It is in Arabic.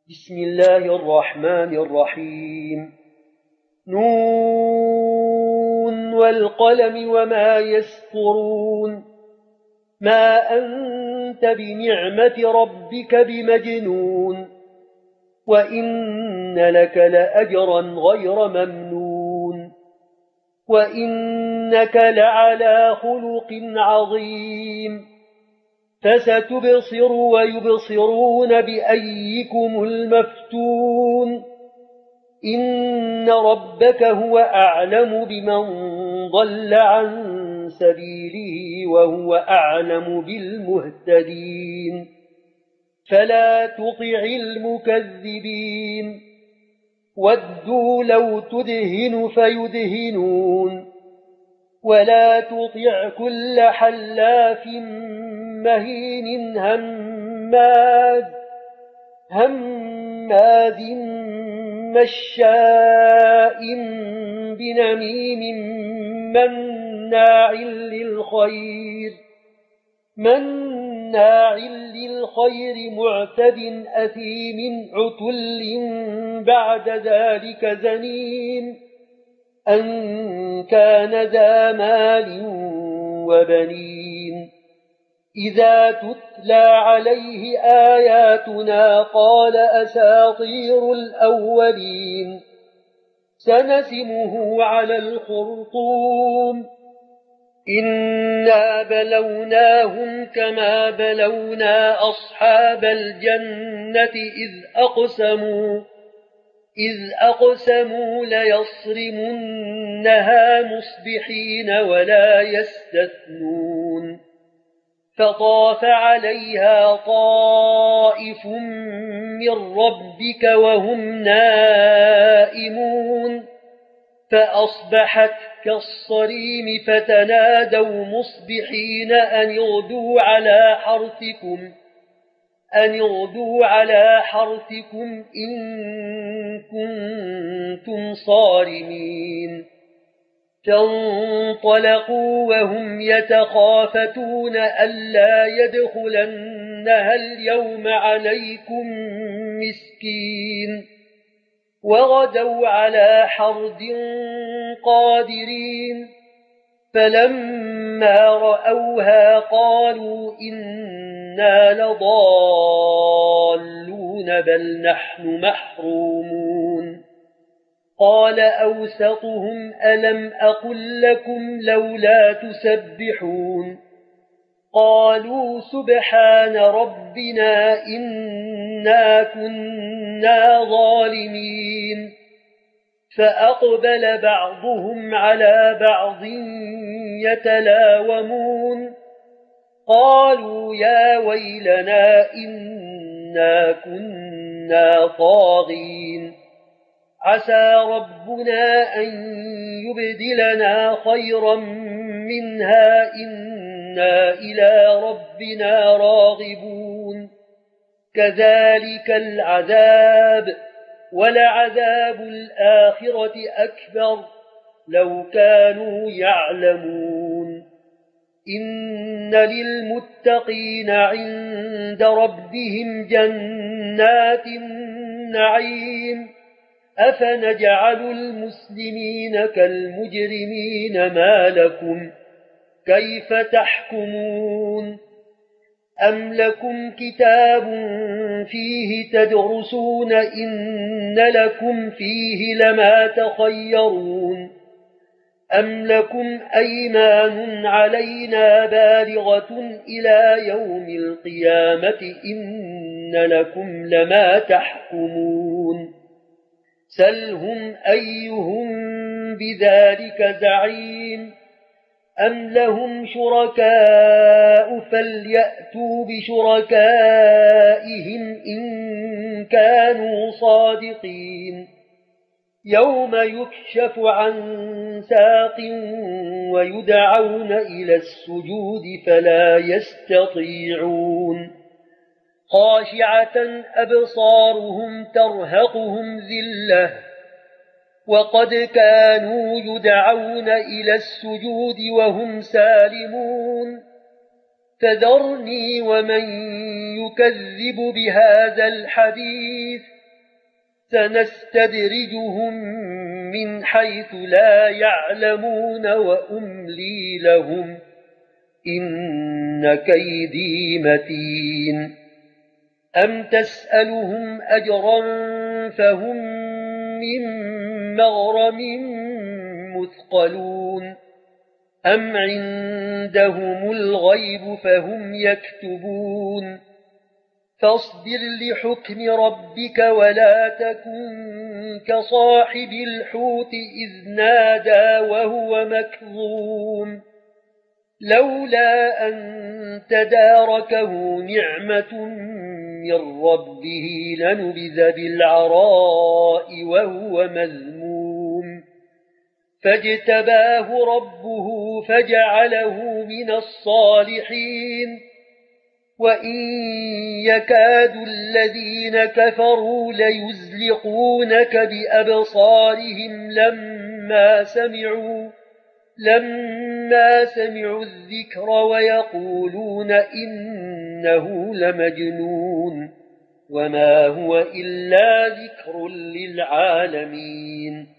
بسم الله الرحمن الرحيم نون والقلم وما يسطرون ما أنت بنعمة ربك بمجنون وإن لك لأجرا غير ممنون وإنك لعلى خلق عظيم فستبصر ويبصرون بأيكم المفتون إن ربك هو أعلم بمن ضل عن سبيله وهو أعلم بالمهتدين فلا تطع المكذبين ودوا لو تدهن فيدهنون ولا تطع كل حلاف مهين هماز مشاء بنميم مناع للخير معتد أثيم عتل بعد ذلك زنيم أن كان ذا مال وبنين إذا تتلى عليه آياتنا قال أساطير الأولين سنسمه على الخرطوم إنا بلوناهم كما بلونا أصحاب الجنة إذ أقسموا ليصرمنها مصبحين ولا يستثنون فطاف عليها طائف من ربك وهم نائمون فأصبحت كالصريم فتنادوا مصبحين أن اغدوا على حرثكم إن كنتم صارمين فانطلقوا وهم يتخافتون ألا يدخلنها اليوم عليكم مسكين وغدوا على حرد قادرين فلما رأوها قالوا إنا لضالون بل نحن محرومون قال أوسطهم ألم أقل لكم لولا تسبحون قالوا سبحان ربنا إنا كنا ظالمين فأقبل بعضهم على بعض يتلاومون قالوا يا ويلنا إنا كنا طاغين عسى ربنا أن يبدلنا خيرا منها إنا إلى ربنا راغبون كذلك العذاب ولعذاب الآخرة أكبر لو كانوا يعلمون إن للمتقين عند ربهم جنات النعيم أفنجعل المسلمين كالمجرمين ما لكم كيف تحكمون أم لكم كتاب فيه تدرسون إن لكم فيه لما تخيرون أم لكم أيمان علينا بالغة إلى يوم القيامة إن لكم لما تحكمون سلهم أيهم بذلك زعيم أم لهم شركاء فليأتوا بشركائهم إن كانوا صادقين يوم يكشف عن ساق ويدعون إلى السجود فلا يستطيعون خاشعة أبصارهم ترهقهم ذلة وقد كانوا يدعون إلى السجود وهم سالمون فذرني ومن يكذب بهذا الحديث سنستدرجهم من حيث لا يعلمون وأملي لهم إن كيدي متين أم تسألهم أجرا فهم من مغرم مثقلون أم عندهم الغيب فهم يكتبون فاصبر لحكم ربك ولا تكن كصاحب الحوت إذ نادى وهو مكظوم لولا أن تداركه نعمة من ربه لنبذ بالعراء وهو مذموم فاجتباه ربه فجعله من الصالحين وإن يكاد الذين كفروا ليزلقونك بأبصارهم لما سمعوا الذكر ويقولون إنه لمجنون وما هو إلا ذكر للعالمين